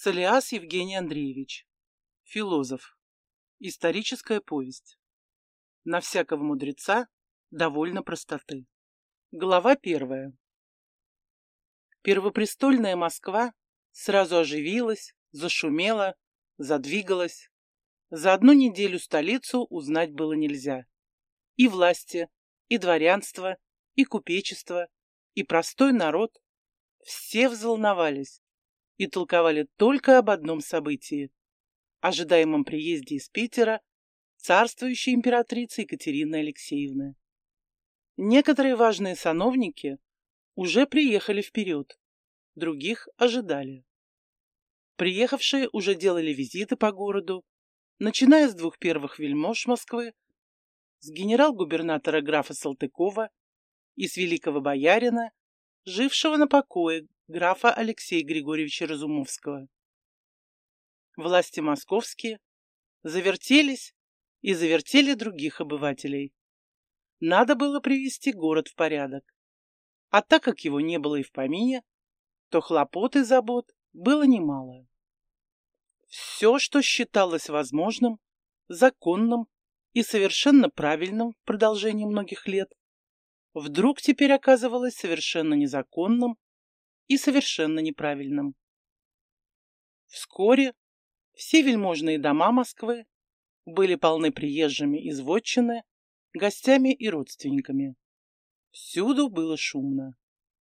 Солиас Евгений Андреевич. Философ. Историческая повесть. На всякого мудреца довольно простоты. Глава 1. Первопрестольная Москва сразу оживилась, зашумела, задвигалась. За одну неделю столицу узнать было нельзя. И власти, и дворянство, и купечество, и простой народ — все взволновались и толковали только об одном событии — ожидаемом приезде из Питера царствующей императрицы Екатерины Алексеевны. Некоторые важные сановники уже приехали вперед, других ожидали. Приехавшие уже делали визиты по городу, начиная с двух первых вельмож Москвы, с генерал-губернатора графа Салтыкова и с великого боярина, жившего на покое графа Алексея Григорьевича Разумовского. Власти московские завертелись и завертели других обывателей. Надо было привести город в порядок. А так как его не было и в помине, то хлопот и забот было немало. Все, что считалось возможным, законным и совершенно правильным в продолжении многих лет, вдруг теперь оказывалось совершенно незаконным и совершенно неправильным. Вскоре все вельможные дома Москвы были полны приезжими из вотчины, гостями и родственниками. Всюду было шумно.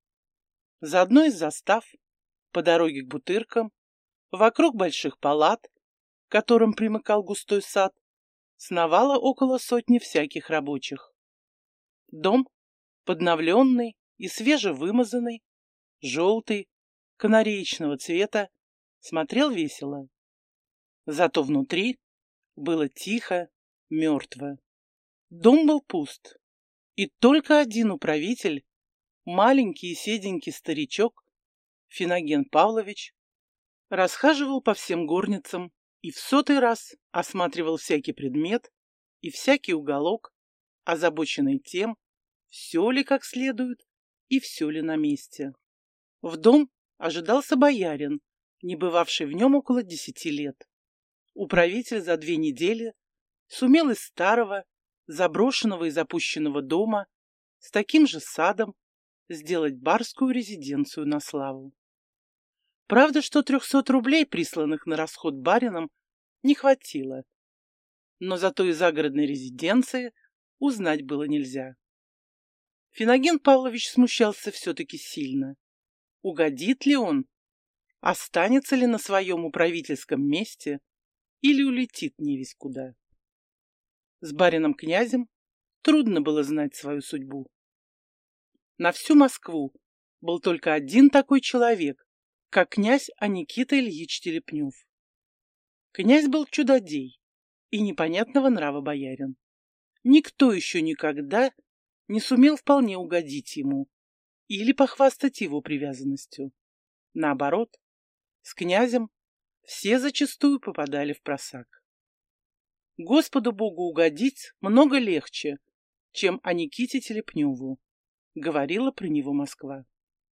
За одной из застав, по дороге к Бутыркам, вокруг больших палат, к которым примыкал густой сад, сновало около сотни всяких рабочих. Дом, подновленный и свежевымазанный, желтый, канареечного цвета, смотрел весело. Зато внутри было тихо, мертво. Дом был пуст, и только один управитель, маленький и седенький старичок, Финоген Павлович, расхаживал по всем горницам и в 100-й раз осматривал всякий предмет и всякий уголок, озабоченный тем, все ли как следует и все ли на месте. В дом ожидался боярин, не бывавший в нем около 10 лет. Управитель за 2 недели сумел из старого, заброшенного и запущенного дома с таким же садом сделать барскую резиденцию на славу. Правда, что 300 рублей, присланных на расход барином, не хватило, но зато и загородной резиденции узнать было нельзя. Финоген Павлович смущался все-таки сильно. Угодит ли он? Останется ли на своем управительском месте или улетит невесть куда? С барином-князем трудно было знать свою судьбу. На всю Москву был только один такой человек, как князь Аникита Ильич Телепнев. Князь был чудодей и непонятного нрава боярин. Никто еще никогда не сумел вполне угодить ему или похвастать его привязанностью. Наоборот, с князем все зачастую попадали в просак. Господу Богу угодить много легче, чем Аниките Телепневу, говорила про него Москва.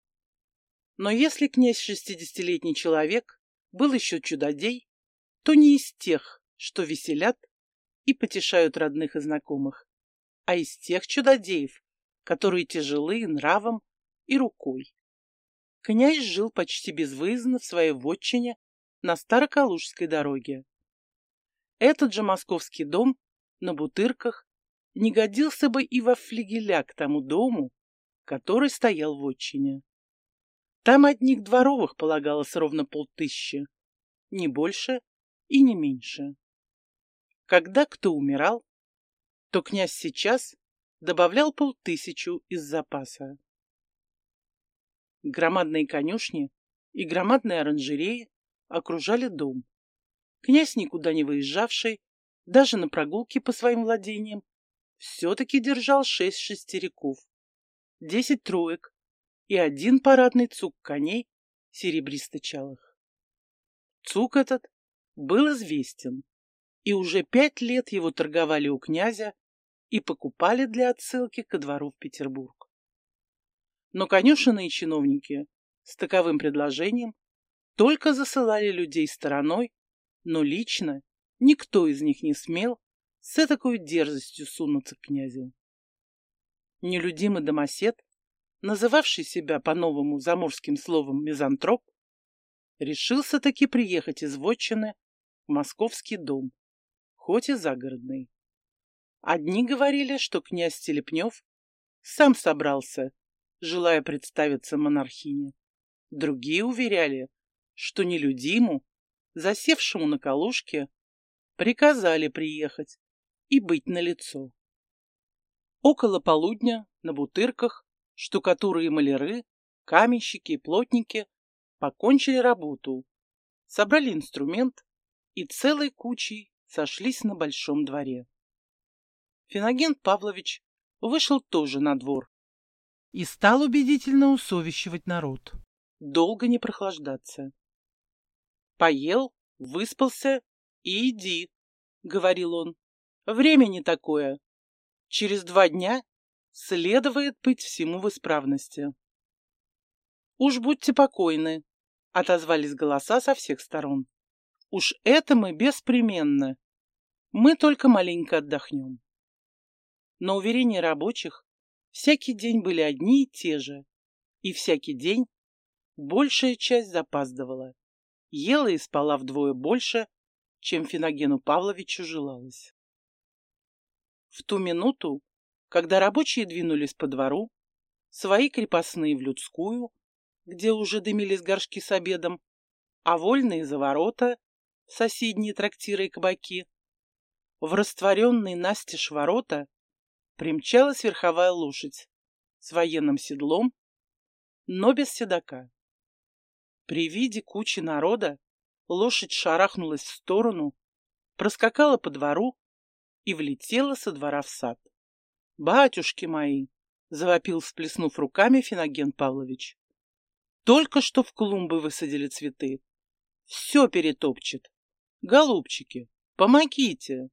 Но если князь 60-летний человек был еще чудодей, то не из тех, что веселят и потешают родных и знакомых, а из тех чудодеев, которые тяжелы и нравом, и рукой. Князь жил почти безвыездно в своей вотчине на Старокалужской дороге. Этот же московский дом на Бутырках не годился бы и во флигеля к тому дому, который стоял в вотчине. Там одних дворовых полагалось ровно 500, не больше и не меньше. Когда кто умирал, то князь сейчас добавлял 500 из запаса. Громадные конюшни и громадные оранжереи окружали дом. Князь, никуда не выезжавший, даже на прогулке по своим владениям, все-таки держал 6 шестериков, 10 троек и 1 парадный цук коней серебристо-чалых. Цук этот был известен, и уже 5 лет его торговали у князя и покупали для отсылки ко двору в Петербург. Но конюшенные чиновники с таковым предложением только засылали людей стороной, но лично никто из них не смел с такой дерзостью сунуться к князю. Нелюдимый домосед, называвший себя по-новому заморским словом мизантроп, решился таки приехать из вотчины в московский дом, хоть и загородный. Одни говорили, что князь Телепнев сам собрался, желая представиться монархине. Другие уверяли, что нелюдиму, засевшему на Калужке, приказали приехать и быть налицо. Около полудня на Бутырках штукатуры и маляры, каменщики и плотники покончили работу, собрали инструмент и целой кучей сошлись на большом дворе. Финагент Павлович вышел тоже на двор и стал убедительно усовещивать народ. Долго не прохлаждаться. «Поел, выспался и иди», — говорил он. «Время не такое. Через 2 дня следует быть всему в исправности». «Уж будьте покойны», — отозвались голоса со всех сторон. «Уж это мы беспременно. Мы только маленько отдохнем». Но уверения рабочих всякий день были одни и те же, и всякий день большая часть запаздывала, ела и спала вдвое больше, чем Финагену Павловичу желалось. В ту минуту, когда рабочие двинулись по двору, свои крепостные в людскую, где уже дымились горшки с обедом, а вольные за ворота, в соседние трактиры и кабаки, в растворенные настежь ворота примчалась верховая лошадь с военным седлом, но без седока. При виде кучи народа лошадь шарахнулась в сторону, проскакала по двору и влетела со двора в сад. «Батюшки мои!» — завопил, всплеснув руками, Финагент Павлович. «Только что в клумбы высадили цветы. Все перетопчет. Голубчики, помогите!»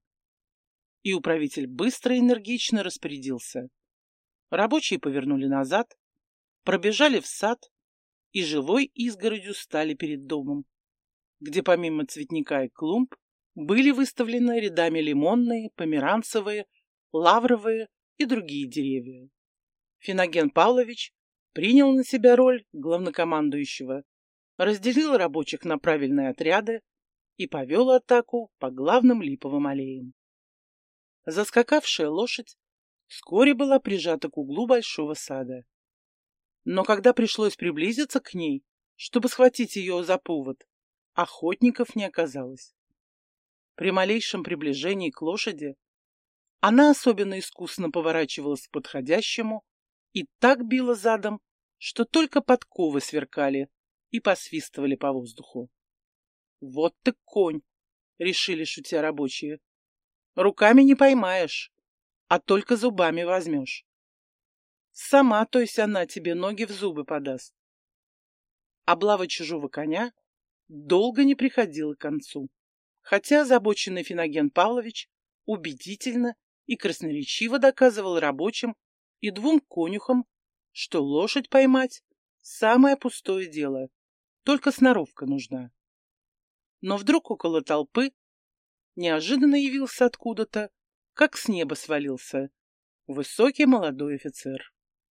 И управитель быстро и энергично распорядился. Рабочие повернули назад, пробежали в сад и живой изгородью стали перед домом, где помимо цветника и клумб были выставлены рядами лимонные, померанцевые, лавровые и другие деревья. Финагент Павлович принял на себя роль главнокомандующего, разделил рабочих на правильные отряды и повел атаку по главным липовым аллеям. Заскакавшая лошадь вскоре была прижата к углу большого сада. Но когда пришлось приблизиться к ней, чтобы схватить ее за повод, охотников не оказалось. При малейшем приближении к лошади она особенно искусно поворачивалась к подходящему и так била задом, что только подковы сверкали и посвистывали по воздуху. «Вот ты конь!» — решили шутя рабочие. «Руками не поймаешь, а только зубами возьмешь. Сама, то есть она тебе ноги в зубы подаст». Облава чужого коня долго не приходила к концу, хотя озабоченный Финагент Павлович убедительно и красноречиво доказывал рабочим и 2 конюхам, что лошадь поймать — самое пустое дело, только сноровка нужна. Но вдруг около толпы неожиданно явился откуда-то, как с неба свалился, высокий молодой офицер.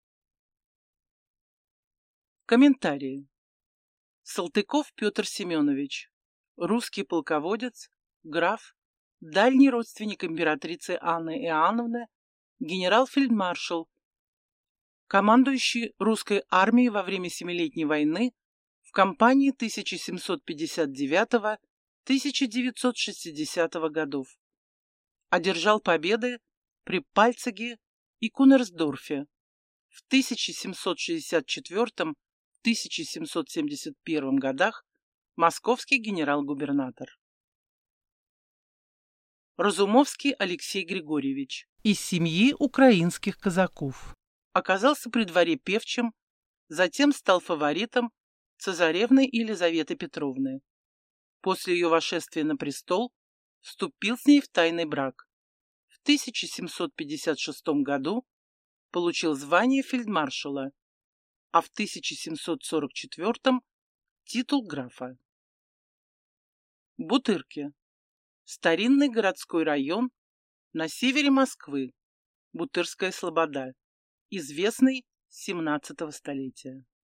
Комментарии. Салтыков Петр Семенович, русский полководец, граф, дальний родственник императрицы Анны Иоанновны, генерал-фельдмаршал, командующий русской армией во время Семилетней войны в кампании 1759-1960 годов. Одержал победы при Пальцеге и Кунерсдорфе. В 1764-1771 годах московский генерал-губернатор. Разумовский Алексей Григорьевич, из семьи украинских казаков. Оказался при дворе певчим, затем стал фаворитом цесаревны Елизаветы Петровны. После ее восшествия на престол вступил с ней в тайный брак. В 1756 году получил звание фельдмаршала, а в 1744 титул графа. Бутырки. Старинный городской район на севере Москвы. Бутырская слобода. Известный с 17 столетия.